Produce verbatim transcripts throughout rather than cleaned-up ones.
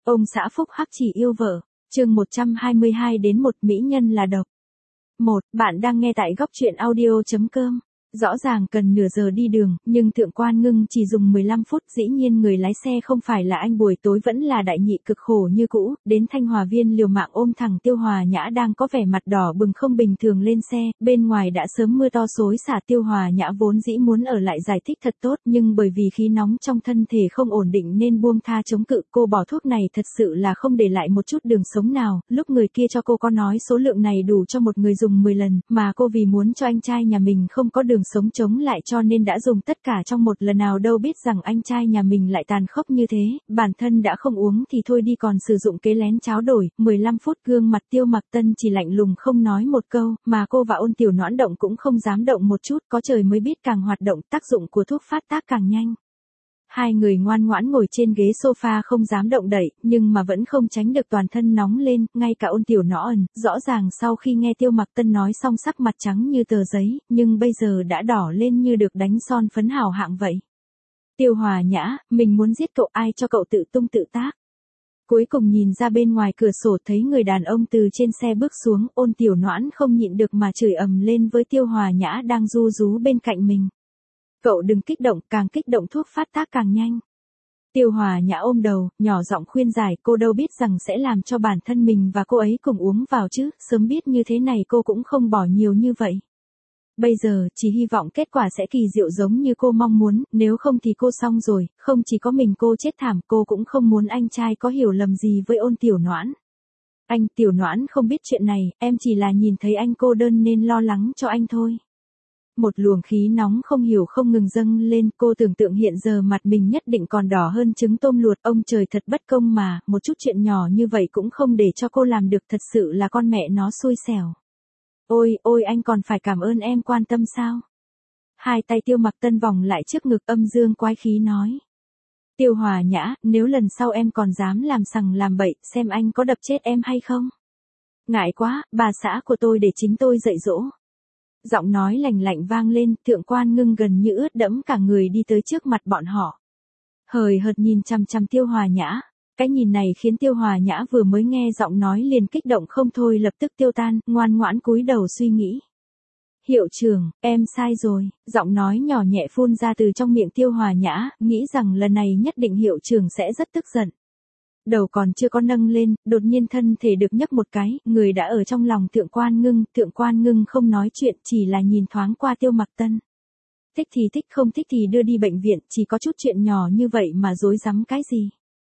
Ông xã phúc hắc chỉ yêu vợ. Chương một trăm hai mươi hai đến một mỹ nhân là độc. một. Bạn đang nghe tại góc truyện audio chấm com. Rõ ràng cần nửa giờ đi đường, nhưng Thượng Quan Ngưng chỉ dùng mười lăm phút. Dĩ nhiên người lái xe không phải là anh, buổi tối vẫn là Đại Nhị cực khổ như cũ. Đến Thanh Hòa Viên liều mạng ôm thằng Tiêu Hòa Nhã đang có vẻ mặt đỏ bừng không bình thường lên xe. Bên ngoài đã sớm mưa to xối xả. Tiêu Hòa Nhã vốn dĩ muốn ở lại giải thích thật tốt, nhưng bởi vì khí nóng trong thân thể không ổn định nên buông tha chống cự. Cô bỏ thuốc này thật sự là không để lại một chút đường sống nào. Lúc người kia cho cô có nói số lượng này đủ cho một người dùng mười lần, mà cô vì muốn cho anh trai nhà mình không có đường sống chống lại cho nên đã dùng tất cả trong một lần, nào đâu biết rằng anh trai nhà mình lại tàn khốc như thế. Bản thân đã không uống thì thôi đi, còn sử dụng kế lén cháo đổi. mười lăm phút gương mặt Tiêu Mặc Tân chỉ lạnh lùng không nói một câu, mà cô và Ôn Tiểu Noãn động cũng không dám động một chút. Có trời mới biết, càng hoạt động tác dụng của thuốc phát tác càng nhanh. Hai người ngoan ngoãn ngồi trên ghế sofa không dám động đậy, nhưng mà vẫn không tránh được toàn thân nóng lên. Ngay cả Ôn Tiểu Noãn, rõ ràng sau khi nghe Tiêu Mặc Tân nói xong sắc mặt trắng như tờ giấy, nhưng bây giờ đã đỏ lên như được đánh son phấn hào hạng vậy. Tiêu Hòa Nhã, mình muốn giết cậu, ai cho cậu tự tung tự tác. Cuối cùng nhìn ra bên ngoài cửa sổ thấy người đàn ông từ trên xe bước xuống. Ôn Tiểu Noãn không nhịn được mà chửi ầm lên với Tiêu Hòa Nhã đang ru rú bên cạnh mình. Cậu đừng kích động, càng kích động thuốc phát tác càng nhanh. Tiêu Hòa Nhã ôm đầu, nhỏ giọng khuyên giải. Cô đâu biết rằng sẽ làm cho bản thân mình và cô ấy cùng uống vào chứ, sớm biết như thế này cô cũng không bỏ nhiều như vậy. Bây giờ, chỉ hy vọng kết quả sẽ kỳ diệu giống như cô mong muốn, nếu không thì cô xong rồi, không chỉ có mình cô chết thảm, cô cũng không muốn anh trai có hiểu lầm gì với Ôn Tiểu Noãn. Anh, Tiểu Noãn không biết chuyện này, em chỉ là nhìn thấy anh cô đơn nên lo lắng cho anh thôi. Một luồng khí nóng không hiểu không ngừng dâng lên, cô tưởng tượng hiện giờ mặt mình nhất định còn đỏ hơn trứng tôm luộc. Ông trời thật bất công mà, một chút chuyện nhỏ như vậy cũng không để cho cô làm được, thật sự là con mẹ nó xui xẻo. Ôi, ôi anh còn phải cảm ơn em quan tâm sao? Hai tay Tiêu Mặc Tân vòng lại trước ngực, âm dương quái khí nói. Tiêu Hòa Nhã, nếu lần sau em còn dám làm sằng làm bậy, xem anh có đập chết em hay không? Ngại quá, bà xã của tôi để chính tôi dạy dỗ. Giọng nói lành lạnh vang lên, Thượng Quan Ngưng gần như ướt đẫm cả người đi tới trước mặt bọn họ. Hời hợt nhìn chằm chằm Tiêu Hòa Nhã. Cái nhìn này khiến Tiêu Hòa Nhã vừa mới nghe giọng nói liền kích động không thôi, lập tức tiêu tan, ngoan ngoãn cúi đầu suy nghĩ. Hiệu trưởng, em sai rồi, giọng nói nhỏ nhẹ phun ra từ trong miệng Tiêu Hòa Nhã, nghĩ rằng lần này nhất định hiệu trưởng sẽ rất tức giận. Đầu còn chưa có nâng lên, đột nhiên thân thể được nhấc một cái, người đã ở trong lòng Thượng Quan Ngưng. Thượng Quan Ngưng không nói chuyện, chỉ là nhìn thoáng qua Tiêu Mặc Tân. Thích thì thích, không thích thì đưa đi bệnh viện, chỉ có chút chuyện nhỏ như vậy mà rối rắm cái gì.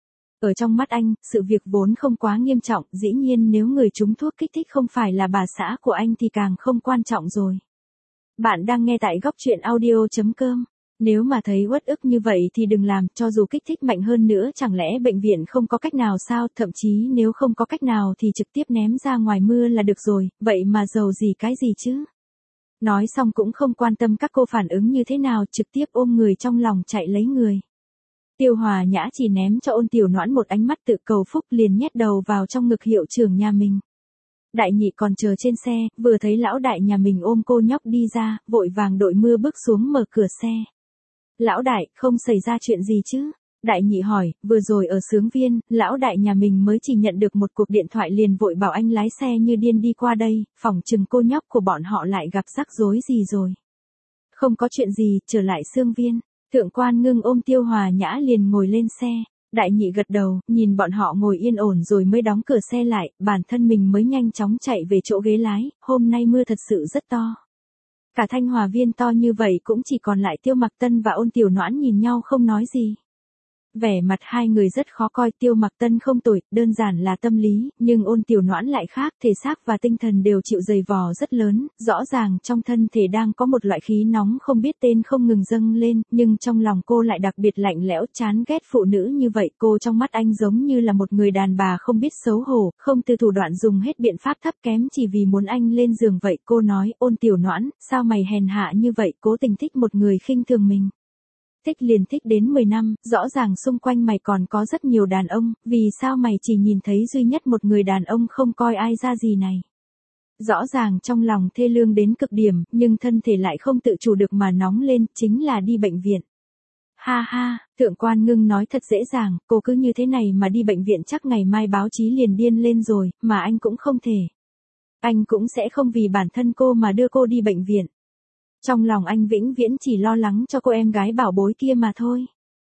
Ở trong mắt anh, sự việc vốn không quá nghiêm trọng, dĩ nhiên nếu người trúng thuốc kích thích không phải là bà xã của anh thì càng không quan trọng rồi. Bạn đang nghe tại góc truyện audio chấm com. Nếu mà thấy uất ức như vậy thì đừng làm, cho dù kích thích mạnh hơn nữa chẳng lẽ bệnh viện không có cách nào sao, thậm chí nếu không có cách nào thì trực tiếp ném ra ngoài mưa là được rồi, vậy mà giàu gì cái gì chứ. Nói xong cũng không quan tâm các cô phản ứng như thế nào, trực tiếp ôm người trong lòng chạy lấy người. Tiêu Hòa Nhã chỉ ném cho Ôn Tiểu Noãn một ánh mắt tự cầu phúc, liền nhét đầu vào trong ngực hiệu trưởng nhà mình. Đại Nhị còn chờ trên xe, vừa thấy lão đại nhà mình ôm cô nhóc đi ra, vội vàng đội mưa bước xuống mở cửa xe. Lão đại, không xảy ra chuyện gì chứ? Đại Nhị hỏi, vừa rồi ở Xướng Viên, lão đại nhà mình mới chỉ nhận được một cuộc điện thoại liền vội bảo anh lái xe như điên đi qua đây, phỏng chừng cô nhóc của bọn họ lại gặp rắc rối gì rồi. Không có chuyện gì, trở lại Xương Viên. Thượng Quan Ngưng ôm Tiêu Hòa Nhã liền ngồi lên xe. Đại Nhị gật đầu, nhìn bọn họ ngồi yên ổn rồi mới đóng cửa xe lại, bản thân mình mới nhanh chóng chạy về chỗ ghế lái. Hôm nay mưa thật sự rất to. Cả Thanh Hòa Viên to như vậy cũng chỉ còn lại Tiêu Mặc Tân và Ôn Tiểu Noãn nhìn nhau không nói gì. Vẻ mặt hai người rất khó coi. Tiêu Mặc Tân không tồi, đơn giản là tâm lý, nhưng Ôn Tiểu Noãn lại khác, thể xác và tinh thần đều chịu giày vò rất lớn, rõ ràng trong thân thể đang có một loại khí nóng không biết tên không ngừng dâng lên, nhưng trong lòng cô lại đặc biệt lạnh lẽo, chán ghét phụ nữ như vậy. Cô trong mắt anh giống như là một người đàn bà không biết xấu hổ, không từ thủ đoạn dùng hết biện pháp thấp kém chỉ vì muốn anh lên giường vậy. Cô nói, Ôn Tiểu Noãn, sao mày hèn hạ như vậy, cố tình thích một người khinh thường mình. Thích liền thích đến mười năm, rõ ràng xung quanh mày còn có rất nhiều đàn ông, vì sao mày chỉ nhìn thấy duy nhất một người đàn ông không coi ai ra gì này. Rõ ràng trong lòng thê lương đến cực điểm, nhưng thân thể lại không tự chủ được mà nóng lên, chính là đi bệnh viện. Ha ha, thượng quan ngưng nói thật dễ dàng, cô cứ như thế này mà đi bệnh viện chắc ngày mai báo chí liền điên lên rồi, mà anh cũng không thể. Anh cũng sẽ không vì bản thân cô mà đưa cô đi bệnh viện. Trong lòng anh vĩnh viễn chỉ lo lắng cho cô em gái bảo bối kia mà thôi.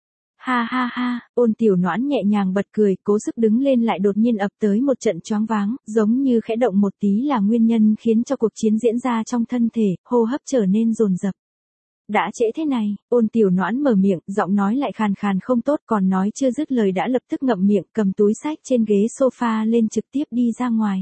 Ha ha ha, Ôn Tiểu Noãn nhẹ nhàng bật cười, cố sức đứng lên lại đột nhiên ập tới một trận choáng váng, giống như khẽ động một tí là nguyên nhân khiến cho cuộc chiến diễn ra trong thân thể, hô hấp trở nên dồn dập. Đã trễ thế này, Ôn Tiểu Noãn mở miệng, giọng nói lại khàn khàn không tốt, còn nói chưa dứt lời đã lập tức ngậm miệng, cầm túi xách trên ghế sofa lên trực tiếp đi ra ngoài.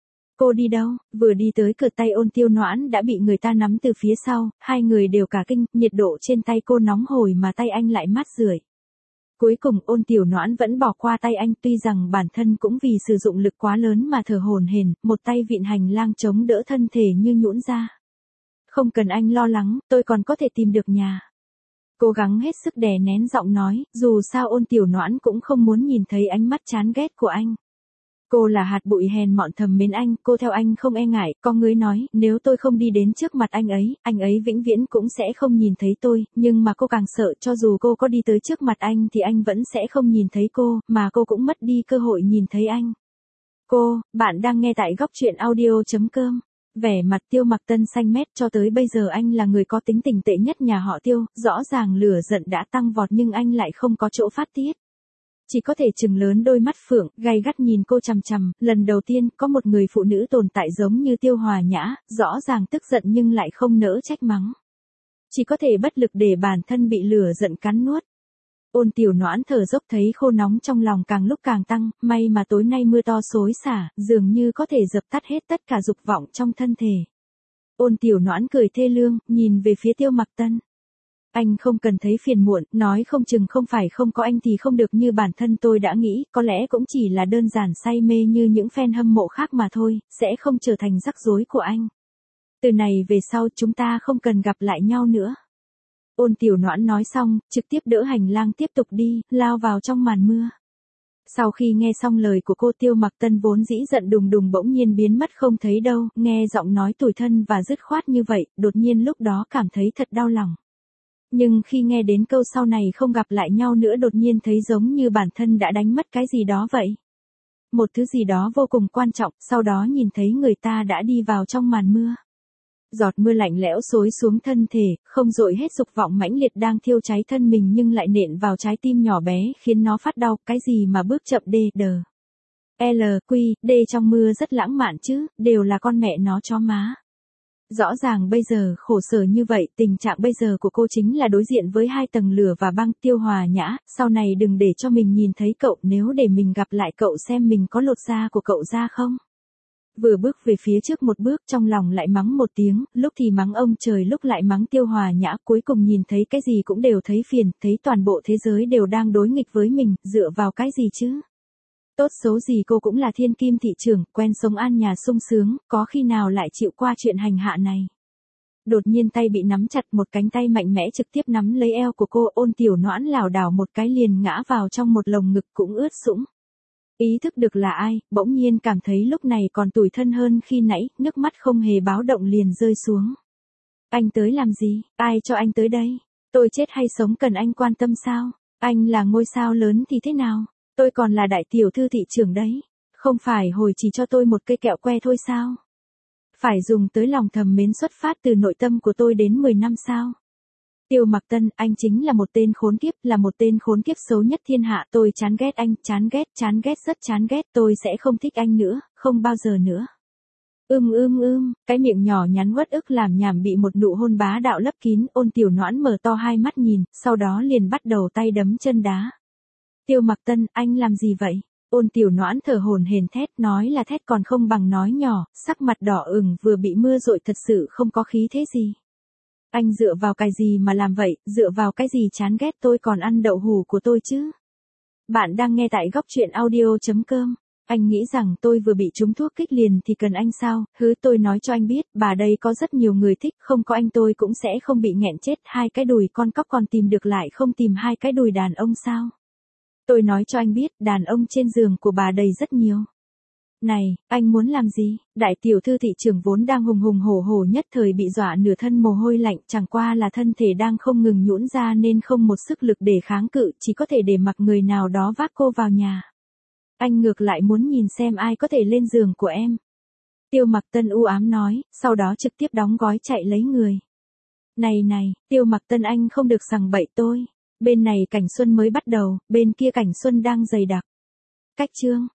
Cô đi đâu? Vừa đi tới cửa tay Ôn Tiêu Noãn đã bị người ta nắm từ phía sau, hai người đều cả kinh, nhiệt độ trên tay cô nóng hổi mà tay anh lại mát rượi. Cuối cùng Ôn Tiểu Noãn vẫn bỏ qua tay anh, tuy rằng bản thân cũng vì sử dụng lực quá lớn mà thở hổn hển, một tay vịn hành lang chống đỡ thân thể như nhũn ra. Không cần anh lo lắng, tôi còn có thể tìm được nhà. Cố gắng hết sức đè nén giọng nói, dù sao Ôn Tiểu Noãn cũng không muốn nhìn thấy ánh mắt chán ghét của anh. Cô là hạt bụi hèn mọn thầm mến anh, cô theo anh không e ngại, con người nói, nếu tôi không đi đến trước mặt anh ấy, anh ấy vĩnh viễn cũng sẽ không nhìn thấy tôi, nhưng mà cô càng sợ cho dù cô có đi tới trước mặt anh thì anh vẫn sẽ không nhìn thấy cô, mà cô cũng mất đi cơ hội nhìn thấy anh. Cô, bạn đang nghe tại góc truyện audio.com. Vẻ mặt Tiêu Mặc Tân xanh mét, cho tới bây giờ anh là người có tính tình tệ nhất nhà họ Tiêu, rõ ràng lửa giận đã tăng vọt nhưng anh lại không có chỗ phát tiết. Chỉ có thể trừng lớn đôi mắt phượng, gay gắt nhìn cô chằm chằm, lần đầu tiên có một người phụ nữ tồn tại giống như Tiêu Hòa Nhã, rõ ràng tức giận nhưng lại không nỡ trách mắng. Chỉ có thể bất lực để bản thân bị lửa giận cắn nuốt. Ôn Tiểu Noãn thở dốc thấy khô nóng trong lòng càng lúc càng tăng, may mà tối nay mưa to xối xả, dường như có thể dập tắt hết tất cả dục vọng trong thân thể. Ôn Tiểu Noãn cười thê lương, nhìn về phía Tiêu Mặc Tân. Anh không cần thấy phiền muộn, nói không chừng không phải không có anh thì không được như bản thân tôi đã nghĩ, có lẽ cũng chỉ là đơn giản say mê như những fan hâm mộ khác mà thôi, sẽ không trở thành rắc rối của anh. Từ này về sau chúng ta không cần gặp lại nhau nữa. Ôn Tiểu Noãn nói xong, trực tiếp đỡ hành lang tiếp tục đi, lao vào trong màn mưa. Sau khi nghe xong lời của cô, Tiêu Mặc Tân vốn dĩ giận đùng đùng bỗng nhiên biến mất không thấy đâu, nghe giọng nói tủi thân và dứt khoát như vậy, đột nhiên lúc đó cảm thấy thật đau lòng. Nhưng khi nghe đến câu sau này không gặp lại nhau nữa đột nhiên thấy giống như bản thân đã đánh mất cái gì đó vậy. Một thứ gì đó vô cùng quan trọng, sau đó nhìn thấy người ta đã đi vào trong màn mưa. Giọt mưa lạnh lẽo xối xuống thân thể, không dội hết dục vọng mãnh liệt đang thiêu cháy thân mình nhưng lại nện vào trái tim nhỏ bé khiến nó phát đau, cái gì mà bước chậm đê đờ. L, Q, D trong mưa rất lãng mạn chứ, đều là con mẹ nó chó má. Rõ ràng bây giờ khổ sở như vậy, tình trạng bây giờ của cô chính là đối diện với hai tầng lửa và băng. Tiêu Hòa Nhã, sau này đừng để cho mình nhìn thấy cậu, nếu để mình gặp lại cậu xem mình có lột da của cậu ra không. Vừa bước về phía trước một bước trong lòng lại mắng một tiếng, lúc thì mắng ông trời lúc lại mắng Tiêu Hòa Nhã, cuối cùng nhìn thấy cái gì cũng đều thấy phiền, thấy toàn bộ thế giới đều đang đối nghịch với mình, dựa vào cái gì chứ. Tốt xấu gì cô cũng là thiên kim thị trưởng, quen sống an nhà sung sướng, có khi nào lại chịu qua chuyện hành hạ này. Đột nhiên tay bị nắm chặt, một cánh tay mạnh mẽ trực tiếp nắm lấy eo của cô, Ôn Tiểu Noãn lảo đảo một cái liền ngã vào trong một lồng ngực cũng ướt sũng. Ý thức được là ai, bỗng nhiên cảm thấy lúc này còn tủi thân hơn khi nãy, nước mắt không hề báo động liền rơi xuống. Anh tới làm gì, ai cho anh tới đây? Tôi chết hay sống cần anh quan tâm sao? Anh là ngôi sao lớn thì thế nào? Tôi còn là đại tiểu thư thị trưởng đấy. Không phải hồi chỉ cho tôi một cây kẹo que thôi sao? Phải dùng tới lòng thầm mến xuất phát từ nội tâm của tôi đến mười năm sao? Tiêu Mặc Tân, anh chính là một tên khốn kiếp, là một tên khốn kiếp xấu nhất thiên hạ. Tôi chán ghét anh, chán ghét, chán ghét, rất chán ghét. Tôi sẽ không thích anh nữa, không bao giờ nữa. Ưm ưm ưm, cái miệng nhỏ nhắn uất ức làm nhảm bị một nụ hôn bá đạo lấp kín. Ôn Tiểu Noãn mở to hai mắt nhìn, sau đó liền bắt đầu tay đấm chân đá. Tiêu Mặc Tân, anh làm gì vậy? Ôn Tiểu Noãn thở hổn hển thét, nói là thét còn không bằng nói nhỏ, sắc mặt đỏ ửng, vừa bị mưa dội thật sự không có khí thế gì. Anh dựa vào cái gì mà làm vậy, dựa vào cái gì chán ghét tôi còn ăn đậu hủ của tôi chứ? Bạn đang nghe tại góc truyện audio.com. Anh nghĩ rằng tôi vừa bị trúng thuốc kích liền thì cần anh sao? Hứ, tôi nói cho anh biết, bà đây có rất nhiều người thích, không có anh tôi cũng sẽ không bị nghẹn chết. Hai cái đùi con cóc còn tìm được lại không tìm hai cái đùi đàn ông sao? Tôi nói cho anh biết, đàn ông trên giường của bà đây rất nhiều. Này, anh muốn làm gì? Đại tiểu thư thị trưởng vốn đang hùng hùng hổ hổ nhất thời bị dọa nửa thân mồ hôi lạnh, chẳng qua là thân thể đang không ngừng nhũn ra nên không một sức lực để kháng cự, chỉ có thể để mặc người nào đó vác cô vào nhà. Anh ngược lại muốn nhìn xem ai có thể lên giường của em. Tiêu Mặc Tân u ám nói, sau đó trực tiếp đóng gói chạy lấy người. Này này, Tiêu Mặc Tân anh không được sằng bậy tôi. Bên này cảnh xuân mới bắt đầu, bên kia cảnh xuân đang dày đặc. Cách chương